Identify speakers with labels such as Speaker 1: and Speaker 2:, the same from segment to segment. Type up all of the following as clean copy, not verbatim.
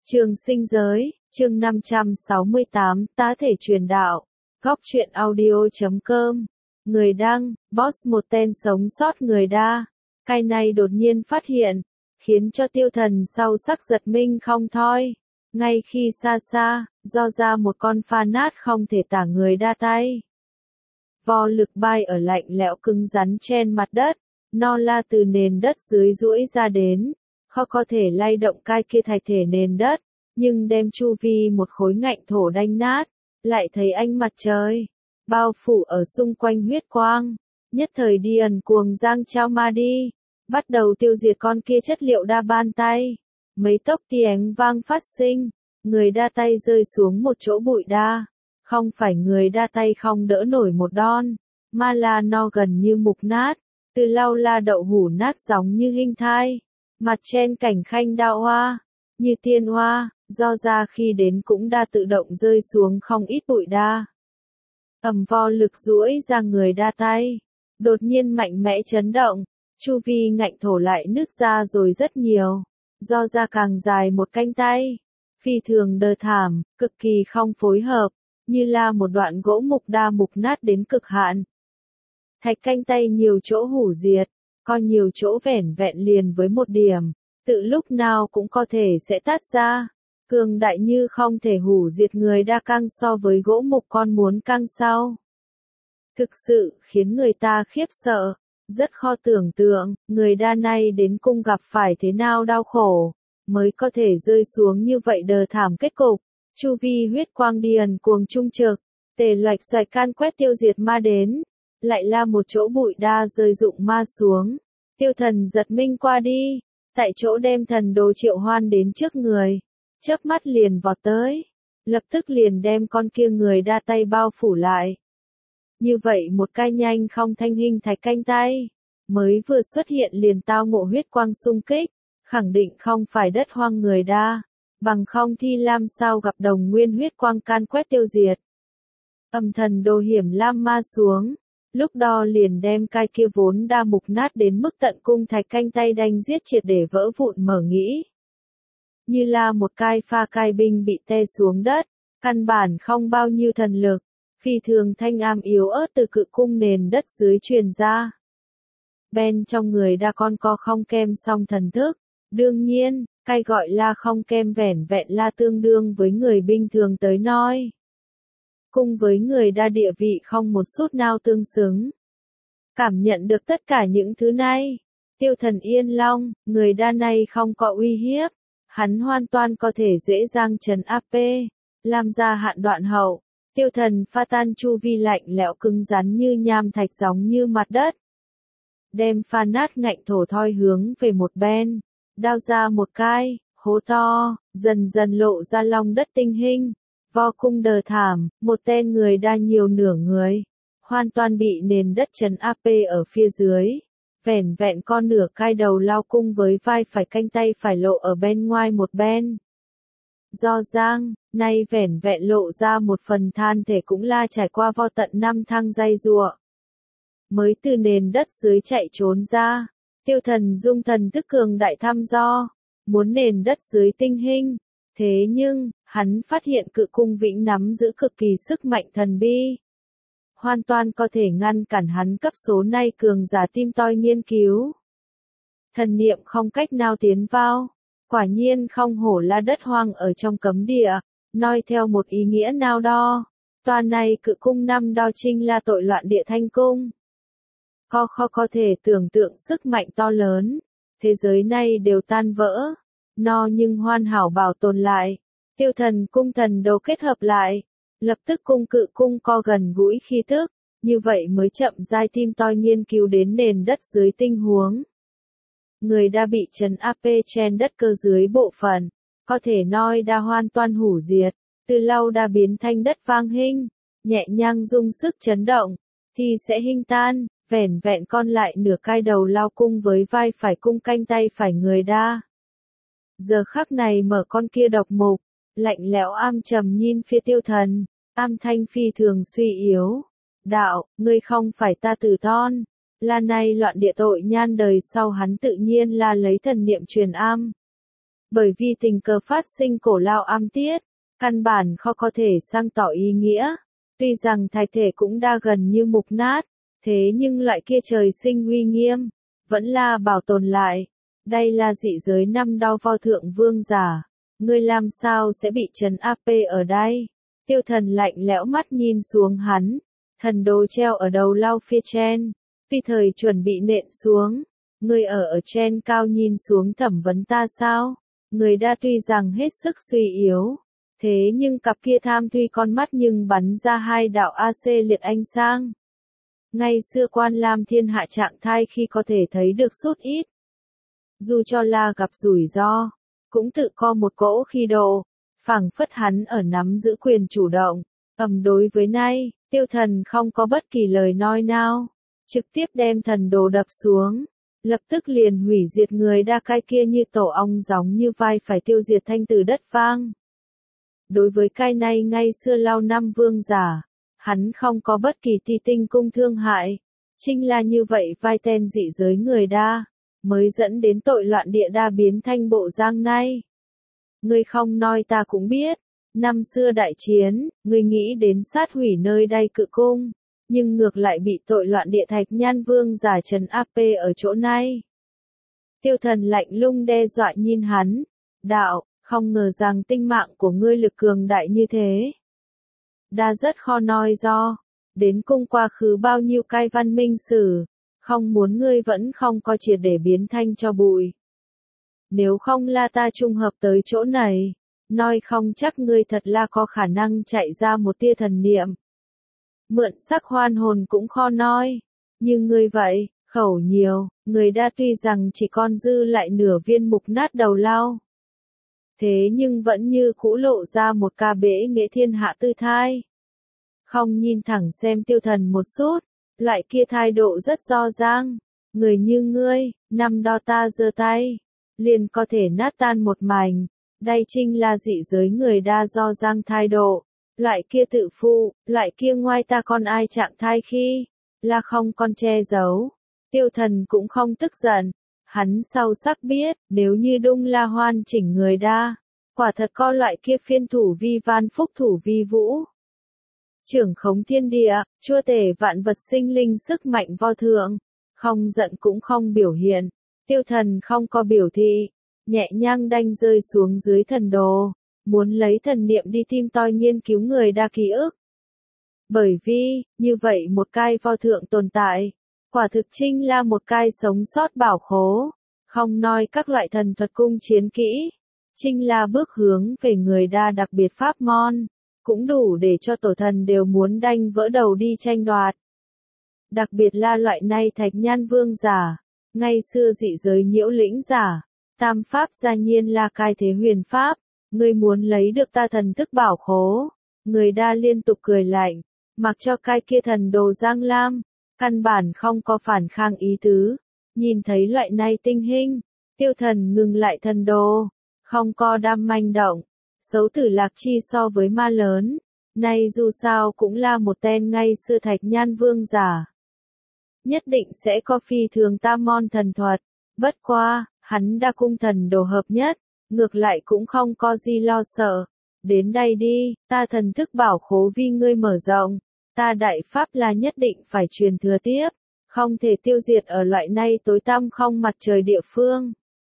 Speaker 1: Trường sinh giới, chương 568, tá thể truyền đạo. Góc truyện audio.com. Người đăng, boss một tên sống sót người đa. Cái này đột nhiên phát hiện, khiến cho tiêu thần sau sắc giật mình không thôi. Ngay khi xa xa, do ra một con pha nát không thể tả người đa tay. Vo lực bay ở lạnh lẽo cứng rắn trên mặt đất, no la từ nền đất dưới duỗi ra đến. Khó có thể lay động cái kia thay thể nền đất, nhưng đem chu vi một khối ngạnh thổ đanh nát, lại thấy ánh mặt trời, bao phủ ở xung quanh huyết quang, nhất thời đi ẩn cuồng giang trao ma đi, bắt đầu tiêu diệt con kia chất liệu đa ban tay, mấy tốc tiếng vang phát sinh, người đa tay rơi xuống một chỗ bụi đa, không phải người đa tay không đỡ nổi một đòn, mà là no gần như mục nát, từ lau la đậu hủ nát giống như hình thai. Mặt trên cảnh khanh đao hoa, như tiên hoa, do ra khi đến cũng đã tự động rơi xuống không ít bụi đa. Vo lực duỗi ra người đa tay, đột nhiên mạnh mẽ chấn động, chu vi ngạnh thổ lại nứt ra rồi rất nhiều, do ra càng dài một cánh tay, phi thường đơ thảm, cực kỳ không phối hợp, như là một đoạn gỗ mục đa mục nát đến cực hạn. Thạch cánh tay nhiều chỗ hủ diệt. Có nhiều chỗ vẻn vẹn liền với một điểm, tự lúc nào cũng có thể sẽ tát ra. Cường đại như không thể hủ diệt người đa căng so với gỗ mục con muốn căng sau. Thực sự khiến người ta khiếp sợ, rất khó tưởng tượng, người đa này đến cung gặp phải thế nào đau khổ, mới có thể rơi xuống như vậy đờ thảm kết cục. Chu vi huyết quang điền cuồng trung trực, tề loạch xoạch can quét tiêu diệt ma đến. Lại là một chỗ bụi đa rơi rụng ma xuống. Tiêu thần giật mình qua đi, tại chỗ đem thần đồ triệu hoan đến trước người, chớp mắt liền vọt tới, lập tức liền đem con kia người đa tay bao phủ lại. Như vậy một cái nhanh không thanh hình thạch canh tay, mới vừa xuất hiện liền tao ngộ huyết quang xung kích, khẳng định không phải đất hoang người đa, bằng không thì làm sao gặp đồng nguyên huyết quang can quét tiêu diệt. Thần đồ hiểm lam ma xuống. Lúc đó liền đem cái kia vốn đa mục nát đến mức tận cung thạch canh tay đanh giết triệt để vỡ vụn mở nghĩ. Như là một cái pha cai binh bị te xuống đất, căn bản không bao nhiêu thần lực, phi thường thanh am yếu ớt từ cự cung nền đất dưới truyền ra. Bên trong người đa con co không kem song thần thức, đương nhiên, cái gọi là không kem vẻn vẹn là tương đương với người bình thường tới nói. Cùng với người đa địa vị không một chút nào tương xứng. Cảm nhận được tất cả những thứ này, tiêu thần yên long, người đa này không có uy hiếp, hắn hoàn toàn có thể dễ dàng trấn áp, làm ra hạn đoạn hậu, tiêu thần pha tan chu vi lạnh lẽo cứng rắn như nham thạch giống như mặt đất. Đem pha nát ngạnh thổ thoi hướng về một bên, đao ra một cái, hố to, dần dần lộ ra lòng đất tinh hình. Vo cung đờ thảm, một tên người đa nhiều nửa người, hoàn toàn bị nền đất trấn áp ở phía dưới, vẻn vẹn con nửa cai đầu lao cung với vai phải canh tay phải lộ ở bên ngoài một bên. Do giang, nay vẻn vẹn lộ ra một phần than thể cũng là trải qua vo tận 5 thăng dây rùa. Mới từ nền đất dưới chạy trốn ra, tiêu thần dung thần thức cường đại thăm dò, muốn nền đất dưới tinh hình. Thế nhưng, hắn phát hiện cự cung vĩnh nắm giữ cực kỳ sức mạnh thần bi. Hoàn toàn có thể ngăn cản hắn cấp số này cường giả tim toi nghiên cứu. Thần niệm không cách nào tiến vào. Quả nhiên không hổ là đất hoang ở trong cấm địa, nói theo một ý nghĩa nào đó. Tòa này cự cung năm đo trinh là tội loạn địa thanh cung. Khó có thể tưởng tượng sức mạnh to lớn. Thế giới này đều tan vỡ. No nhưng hoàn hảo bảo tồn lại, tiêu thần cung thần đồ kết hợp lại, lập tức cung cự cung co gần gũi khí tức, như vậy mới chậm rãi tim toi nghiên cứu đến nền đất dưới tình huống. Người đã bị trấn áp trên đất cơ dưới bộ phận, có thể nói đã hoàn toàn hủ diệt, từ lâu đã biến thành đất vang hình, nhẹ nhàng dung sức chấn động, thì sẽ hình tan, vẻn vẹn con lại nửa cai đầu lao cung với vai phải cung canh tay phải người đa. Giờ khắc này mở con kia độc mục, lạnh lẽo am trầm nhìn phía tiêu thần, am thanh phi thường suy yếu. Đạo, ngươi không phải ta tử ton, là này loạn địa tội nhan đời sau hắn tự nhiên là lấy thần niệm truyền am. Bởi vì tình cờ phát sinh cổ lao âm tiết, căn bản khó có thể sang tỏ ý nghĩa. Tuy rằng thạch thể cũng đã gần như mục nát, thế nhưng loại kia trời sinh uy nghiêm, vẫn là bảo tồn lại. Đây là dị giới năm đao vo thượng vương giả. Ngươi làm sao sẽ bị trấn áp ở đây? Tiêu Thần lạnh lẽo mắt nhìn xuống hắn. Thần đồ treo ở đầu lao phía trên. Phi thời chuẩn bị nện xuống. Ngươi ở trên cao nhìn xuống thẩm vấn ta sao? Ngươi đã tuy rằng hết sức suy yếu. Thế nhưng cặp kia tham thuy con mắt nhưng bắn ra hai đạo AC liệt ánh sang. Ngày xưa Quan Lam Thiên hạ trạng thai khi có thể thấy được sút ít. Dù cho là gặp rủi ro, cũng tự co một cỗ khi độ, phảng phất hắn ở nắm giữ quyền chủ động. Đối với nay, Tiêu Thần không có bất kỳ lời nói nào, trực tiếp đem thần đồ đập xuống, lập tức liền hủy diệt người đa cai kia như tổ ong giống như vai phải tiêu diệt thanh từ đất vang. Đối với cái này ngay xưa lao năm vương giả, hắn không có bất kỳ ti tinh cung thương hại, chính là như vậy vai tên dị giới người đa, mới dẫn đến tội loạn địa đa biến thanh bộ giang nay. Ngươi không nói ta cũng biết, năm xưa đại chiến, ngươi nghĩ đến sát hủy nơi đây cự cung, nhưng ngược lại bị tội loạn địa thạch nhan vương giả trấn áp ở chỗ này. Tiêu Thần lạnh lùng đe dọa nhìn hắn, đạo, không ngờ rằng tinh mạng của ngươi lực cường đại như thế. Đa rất khó nói do, đến cung quá khứ bao nhiêu cai văn minh sử, không muốn ngươi vẫn không có triệt để biến thanh cho bụi. Nếu không là ta trùng hợp tới chỗ này, nói không chắc ngươi thật là có khả năng chạy ra một tia thần niệm. Mượn sắc hoan hồn cũng khó nói, nhưng ngươi vậy, khẩu nhiều, người đã tuy rằng chỉ còn dư lại nửa viên mục nát đầu lao. Thế nhưng vẫn như cũ lộ ra một ca bể nghệ thiên hạ tư thai. Không nhìn thẳng xem Tiêu Thần một chút, loại kia thái độ rất rõ ràng. Người như ngươi, năm đó ta giơ tay, liền có thể nát tan một mảnh. Đây chính là dị giới người đa do giang thái độ. Loại kia tự phụ, loại kia ngoài ta còn ai trạng thai khi, là không còn che giấu. Tiêu Thần cũng không tức giận. Hắn sâu sắc biết, nếu như Đung La hoàn chỉnh người đa, quả thật có loại kia phiên thủ vi van phúc thủ vi vũ. Trưởng khống thiên địa, chúa tể vạn vật sinh linh sức mạnh vô thượng, không giận cũng không biểu hiện. Tiêu Thần không có biểu thị, nhẹ nhàng đanh rơi xuống dưới thần đồ, muốn lấy thần niệm đi tìm tòi nghiên cứu người đa ký ức. Bởi vì, như vậy một cái vô thượng tồn tại, quả thực chính là một cái sống sót bảo khố, không nói các loại thần thuật cung chiến kỹ, chính là bước hướng về người đa đặc biệt pháp môn, cũng đủ để cho tổ thần đều muốn đanh vỡ đầu đi tranh đoạt. Đặc biệt là loại này thạch nhan vương giả, ngày xưa dị giới nhiễu lĩnh giả, tam pháp gia nhiên là cai thế huyền pháp, ngươi muốn lấy được ta thần thức bảo khố, người đa liên tục cười lạnh, mặc cho cái kia thần đồ giang lam. Căn bản không có phản kháng ý tứ, nhìn thấy loại này tình hình, Tiêu Thần ngừng lại thần đồ, không có đam manh động, xấu tử lạc chi so với ma lớn, nay dù sao cũng là một tên ngay xưa thạch nhan vương giả. Nhất định sẽ có phi thường tam môn thần thuật, bất qua, hắn đã cung thần đồ hợp nhất, ngược lại cũng không có gì lo sợ. Đến đây đi, ta thần thức bảo khố vì ngươi mở rộng. Ta đại pháp là nhất định phải truyền thừa tiếp, không thể tiêu diệt ở loại này tối tăm không mặt trời địa phương.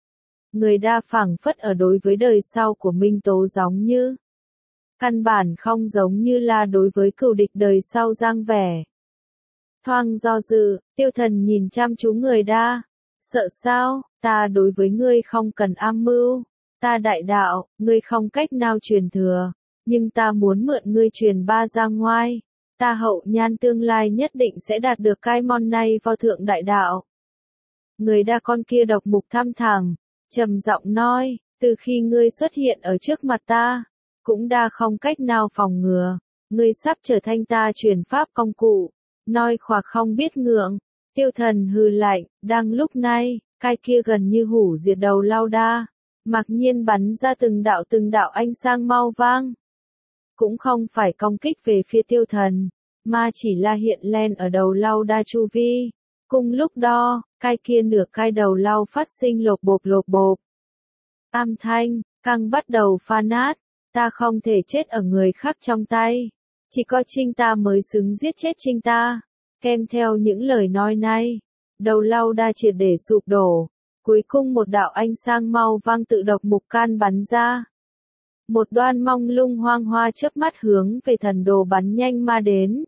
Speaker 1: Người đa phảng phất ở đối với đời sau của Minh Tố giống như. Căn bản không giống như là đối với cừu địch đời sau giang vẻ. Thoáng do dự, Tiêu Thần nhìn chăm chú người đa. Sợ sao, ta đối với ngươi không cần am mưu. Ta đại đạo, ngươi không cách nào truyền thừa. Nhưng ta muốn mượn ngươi truyền ba ra ngoài. Ta hậu nhan tương lai nhất định sẽ đạt được cái món này vào thượng đại đạo. Người đa con kia độc mục thăm thẳm, trầm giọng nói, từ khi ngươi xuất hiện ở trước mặt ta, cũng đã không cách nào phòng ngừa, ngươi sắp trở thành ta truyền pháp công cụ, nói khoạc không biết ngượng. Tiêu Thần hừ lạnh, đang lúc này, cái kia gần như hủ diệt đầu lao đa, mặc nhiên bắn ra từng đạo ánh sang mau vang. Cũng không phải công kích về phía Tiêu Thần, mà chỉ là hiện lên ở đầu lao đa chu vi. Cùng lúc đó, cái kia nửa cái đầu lao phát sinh lột bột. Âm thanh, căng bắt đầu pha nát, ta không thể chết ở người khác trong tay. Chỉ có Trinh ta mới xứng giết chết Trinh ta. Kèm theo những lời nói này, đầu lâu đa triệt để sụp đổ. Cuối cùng một đạo ánh sáng màu vàng tự độc mục can bắn ra. Một đoan mông lung hoang hoa chớp mắt hướng về thần đồ bắn nhanh mà đến.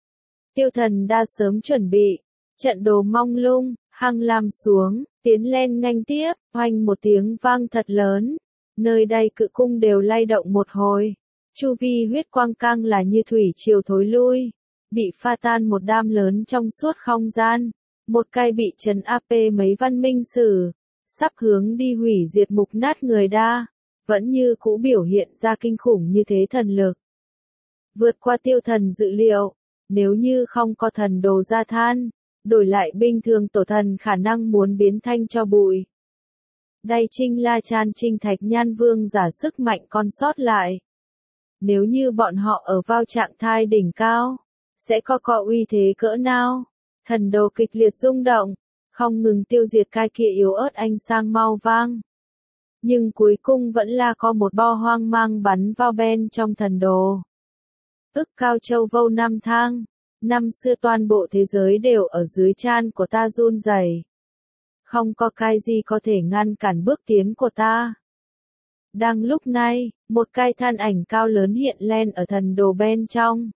Speaker 1: Tiêu Thần đã sớm chuẩn bị, trận đồ mông lung, hăng làm xuống, tiến lên nghênh tiếp, oanh một tiếng vang thật lớn. Nơi đây cự cung đều lay động một hồi. Chu vi huyết quang cang là như thủy triều thối lui, bị pha tan một đám lớn trong suốt không gian. Một cây bị trấn áp mấy văn minh sử, sắp hướng đi hủy diệt mục nát người đa, vẫn như cũ biểu hiện ra kinh khủng như thế thần lực. Vượt qua Tiêu Thần dự liệu, nếu như không có thần đồ gia than, đổi lại bình thường tổ thần khả năng muốn biến thanh cho bụi. Đây chính là Chan Trinh Thạch Nhan Vương giả sức mạnh còn sót lại. Nếu như bọn họ ở vào trạng thái đỉnh cao, sẽ có uy thế cỡ nào? Thần đồ kịch liệt rung động, không ngừng tiêu diệt cái kia yếu ớt ánh sáng màu vàng. Nhưng cuối cùng vẫn là có một bo hoang mang bắn vào bên trong thần đồ. Ức Cao Châu Vô năm thang, năm xưa toàn bộ thế giới đều ở dưới chân của ta run rẩy. Không có cái gì có thể ngăn cản bước tiến của ta. Đang lúc này, một cái thân ảnh cao lớn hiện lên ở thần đồ bên trong.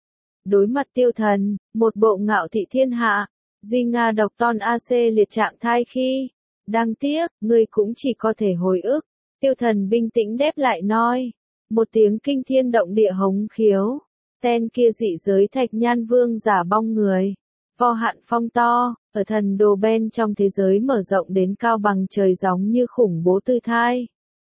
Speaker 1: Đối mặt Tiêu Thần, một bộ ngạo thị thiên hạ, duy nga độc tôn AC liệt trạng thai khi. Đáng tiếc, ngươi cũng chỉ có thể hồi ức. Tiêu Thần bình tĩnh đáp lại nói. Một tiếng kinh thiên động địa hống khiếu. Tên kia dị giới Thạch Nhan Vương giả bong người. Vô hạn phong to, ở thần đồ bên trong thế giới mở rộng đến cao bằng trời giống như khủng bố tư thai.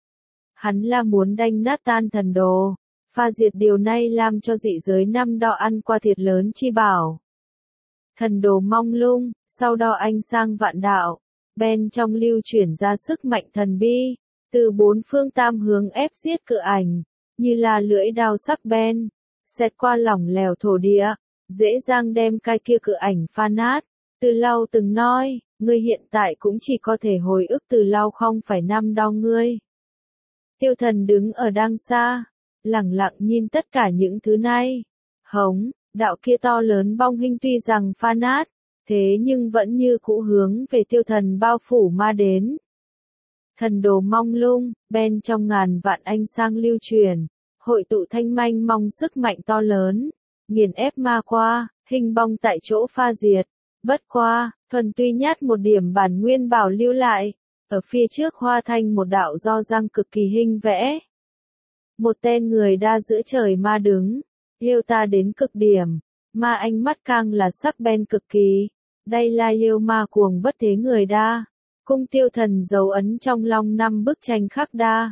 Speaker 1: Hắn là muốn đánh nát tan thần đồ, pha diệt điều này làm cho dị giới năm đo ăn qua thiệt lớn chi bảo. Thần đồ mông lung, sau đó ánh sang vạn đạo, bên trong lưu chuyển ra sức mạnh thần bi, từ bốn phương tam hướng ép giết cự ảnh, như là lưỡi đao sắc bén, xẹt qua lỏng lẻo thổ địa, dễ dàng đem cái kia cự ảnh pha nát. Từ Lâu từng nói, ngươi hiện tại cũng chỉ có thể hồi ức Từ Lâu không phải năm đau ngươi. Tiêu Thần đứng ở đằng xa, lặng lặng nhìn tất cả những thứ này. Hống, đạo kia to lớn bong hình tuy rằng pha nát, thế nhưng vẫn như cũ hướng về Tiêu Thần bao phủ mà đến. Thần đồ mông lung, bên trong ngàn vạn ánh sáng lưu truyền, hội tụ thanh manh mong sức mạnh to lớn, nghiền ép ma qua, hình bong tại chỗ pha diệt. Bất qua, thuần tuy nhát một điểm bản nguyên bảo lưu lại, ở phía trước hoa thành một đạo do răng cực kỳ hình vẽ. Một tên người đa giữa trời ma đứng, yêu ta đến cực điểm, ma ánh mắt càng là sắc bén cực kỳ. Đây là yêu ma cuồng bất thế người đa, cung Tiêu Thần dấu ấn trong lòng năm bức tranh khắc đa.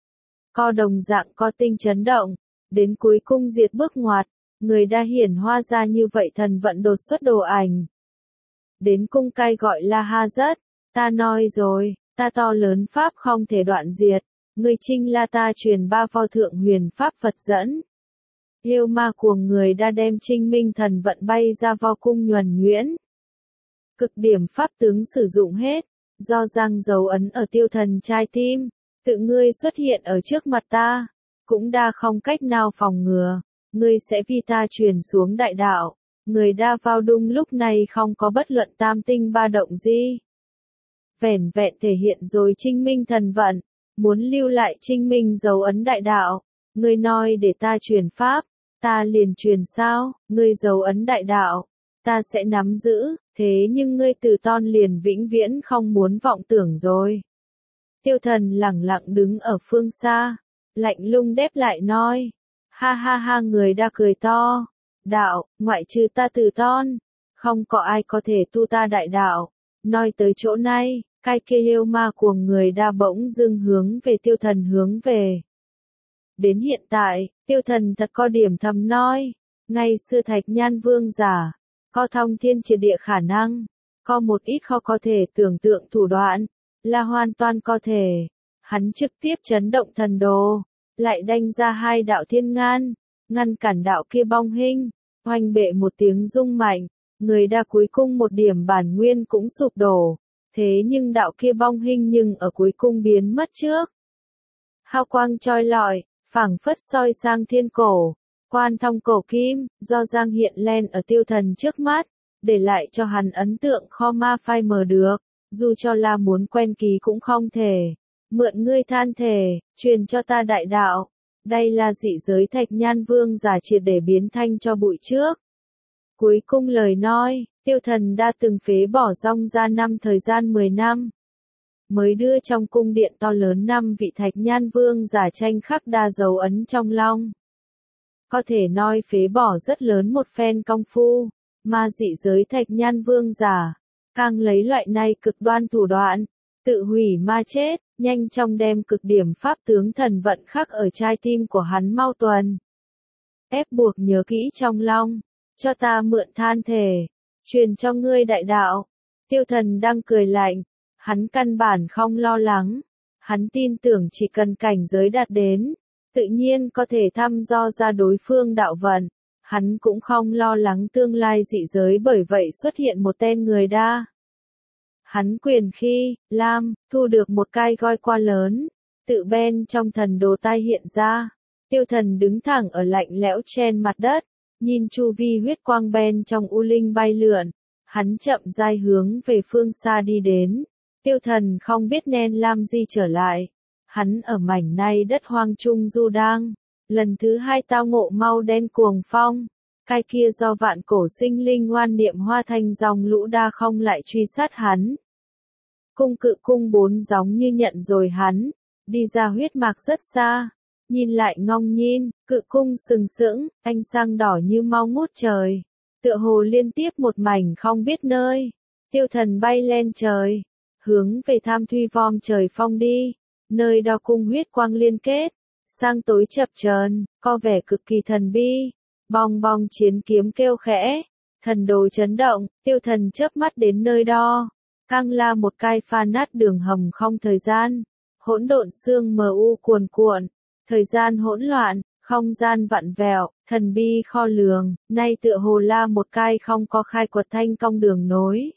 Speaker 1: Co đồng dạng co tinh chấn động, đến cuối cung diệt bước ngoặt, người đa hiển hoa ra như vậy thần vận đột xuất đồ ảnh. Đến cung cai gọi là ha rất, ta nói rồi, ta to lớn pháp không thể đoạn diệt, người trinh là ta truyền ba pho thượng huyền pháp Phật dẫn. Yêu ma cuồng người đã đem trinh minh thần vận bay ra vo cung nhuần nhuyễn. Cực điểm pháp tướng sử dụng hết, do răng dấu ấn ở Tiêu Thần trái tim, tự ngươi xuất hiện ở trước mặt ta, cũng đa không cách nào phòng ngừa, ngươi sẽ vì ta truyền xuống đại đạo. Người đa vào đúng lúc này không có bất luận tam tinh ba động gì. Vẻn vẹn thể hiện rồi trinh minh thần vận, muốn lưu lại trinh minh dấu ấn đại đạo. Ngươi nói để ta truyền pháp, ta liền truyền sao, ngươi dấu ấn đại đạo, ta sẽ nắm giữ, thế nhưng ngươi từ ton liền vĩnh viễn không muốn vọng tưởng rồi. Tiêu Thần lẳng lặng đứng ở phương xa, lạnh lùng đáp lại nói. Ha ha ha, người đa cười to. Đạo, ngoại trừ ta từ ton, không có ai có thể tu ta đại đạo. Nói tới chỗ này, cái kia yêu ma cuồng người đa bỗng dưng hướng về Tiêu Thần hướng về. Đến hiện tại, Tiêu Thần thật có điểm thầm nói, ngày xưa Thạch Nhan Vương giả, có thông thiên triệt địa khả năng, có một ít khó có thể tưởng tượng thủ đoạn, là hoàn toàn có thể. Hắn trực tiếp chấn động thần đồ, lại đánh ra hai đạo thiên ngăn cản đạo kia bong hình. Oanh bệ một tiếng rung mạnh, người đa cuối cùng một điểm bản nguyên cũng sụp đổ, Thế nhưng đạo kia bong hình nhưng ở cuối cung biến mất trước. Hào quang choi lọi, phảng phất soi sang thiên cổ, quan thông cổ kim, do giang hiện lên ở Tiêu Thần trước mắt, để lại cho hắn ấn tượng khó ma phai mờ được, dù cho là muốn quen ký cũng không thể. Mượn ngươi than thể, truyền cho ta đại đạo. Đây là dị giới Thạch Nhan Vương giả triệt để biến thanh cho bụi trước. Cuối cùng lời nói, Tiêu Thần đã từng phế bỏ rong ra thời gian 10 năm. Mới đưa trong cung điện to lớn 5 vị Thạch Nhan Vương giả tranh khắc đa dấu ấn trong long. Có thể nói phế bỏ rất lớn một phen công phu, mà dị giới Thạch Nhan Vương giả, càng lấy loại này cực đoan thủ đoạn, tự hủy ma chết, nhanh chóng đem cực điểm pháp tướng thần vận khắc ở trái tim của hắn mau tuần. Ép buộc nhớ kỹ trong long, cho ta mượn than thể, truyền cho ngươi đại đạo. Tiêu Thần đang cười lạnh, hắn căn bản không lo lắng, hắn tin tưởng chỉ cần cảnh giới đạt đến, tự nhiên có thể thăm dò ra đối phương đạo vận, hắn cũng không lo lắng tương lai dị giới bởi vậy xuất hiện một tên người đa. Hắn quyền khi, Lam, thu được một cái goi qua lớn, tự bên trong thần đồ tai hiện ra. Tiêu Thần đứng thẳng ở lạnh lẽo trên mặt đất, nhìn chu vi huyết quang bên trong u linh bay lượn, hắn chậm rãi hướng về phương xa đi đến. Tiêu Thần không biết nên làm gì trở lại, hắn ở mảnh này đất hoang trung du đang, lần thứ hai tao ngộ mau đen cuồng phong. Cái kia do vạn cổ sinh linh oan niệm hoa thành dòng lũ đa không lại truy sát hắn. Cung cự cung 4 giống như nhận rồi hắn, đi ra huyết mạc rất xa, nhìn lại ngong nhìn, cự cung sừng sững, ánh sáng đỏ như mau ngút trời, tựa hồ liên tiếp một mảnh không biết nơi. Tiêu Thần bay lên trời, hướng về Tham Thuy Vom trời phong đi, nơi đó cung huyết quang liên kết, sang tối chập chờn, có vẻ cực kỳ thần bi. Bong bong chiến kiếm kêu khẽ, thần đồ chấn động, Tiêu Thần chớp mắt đến nơi đó, càng là một cái pha nát đường hầm không thời gian, hỗn độn xương mờ u cuồn cuộn, thời gian hỗn loạn, không gian vặn vẹo, thần bi kho lường, nay tựa hồ là một cái không có khai quật thanh công đường nối.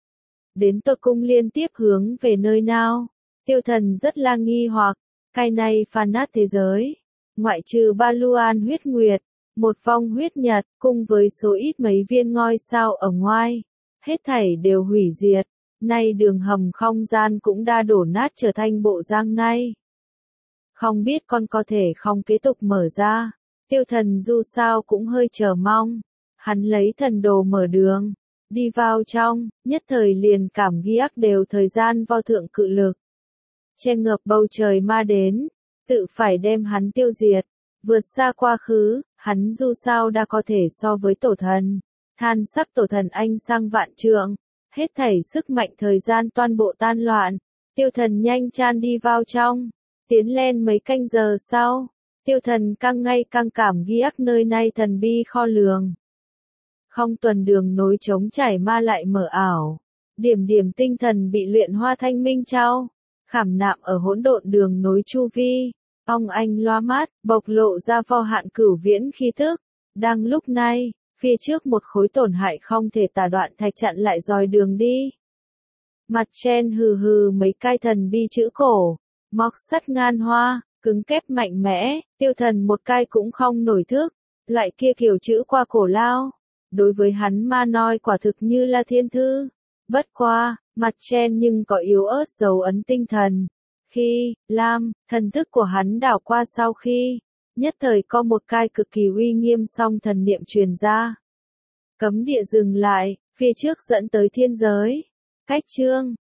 Speaker 1: Đến tột cung liên tiếp hướng về nơi nào, Tiêu Thần rất là nghi hoặc, cái này pha nát thế giới, ngoại trừ Ba Luan huyết nguyệt, một vong huyết nhật, cùng với số ít mấy viên ngôi sao ở ngoài, hết thảy đều hủy diệt, nay đường hầm không gian cũng đã đổ nát trở thành bộ giang này. Không biết con có thể không kế tục mở ra, Tiêu Thần dù sao cũng hơi chờ mong, hắn lấy thần đồ mở đường, đi vào trong, nhất thời liền cảm giác đều thời gian vô thượng cự lực. Che ngập bầu trời ma đến, tự phải đem hắn tiêu diệt, vượt xa quá khứ. Hắn dù sao đã có thể so với tổ thần, than sắc tổ thần anh sang vạn trượng, hết thảy sức mạnh thời gian toàn bộ tan loạn, Tiêu Thần nhanh chan đi vào trong, tiến lên mấy canh giờ sau, Tiêu Thần càng ngày càng cảm giác nơi này thần bi kho lường. Không tuần đường nối trống chảy ma lại mở ảo, điểm điểm tinh thần bị luyện hoa thanh minh trao, khảm nạm ở hỗn độn đường nối chu vi. Ông anh loa mát, bộc lộ ra vô hạn cửu viễn khí thức. Đang lúc này, phía trước một khối tổn hại không thể tả đoạn thạch chặn lại dòi đường đi. Mặt trên hừ hừ mấy cái thần bi chữ cổ, móc sắt ngan hoa, cứng kép mạnh mẽ, Tiêu Thần một cái cũng không nổi thức, loại kia kiểu chữ qua cổ lao. Đối với hắn mà nói quả thực như là thiên thư. Bất qua, mặt trên nhưng có yếu ớt dấu ấn tinh thần. Khi, Lam, thần thức của hắn đảo qua sau khi, nhất thời có một cái cực kỳ uy nghiêm song thần niệm truyền ra. Cấm địa dừng lại, phía trước dẫn tới thiên giới. Cách chương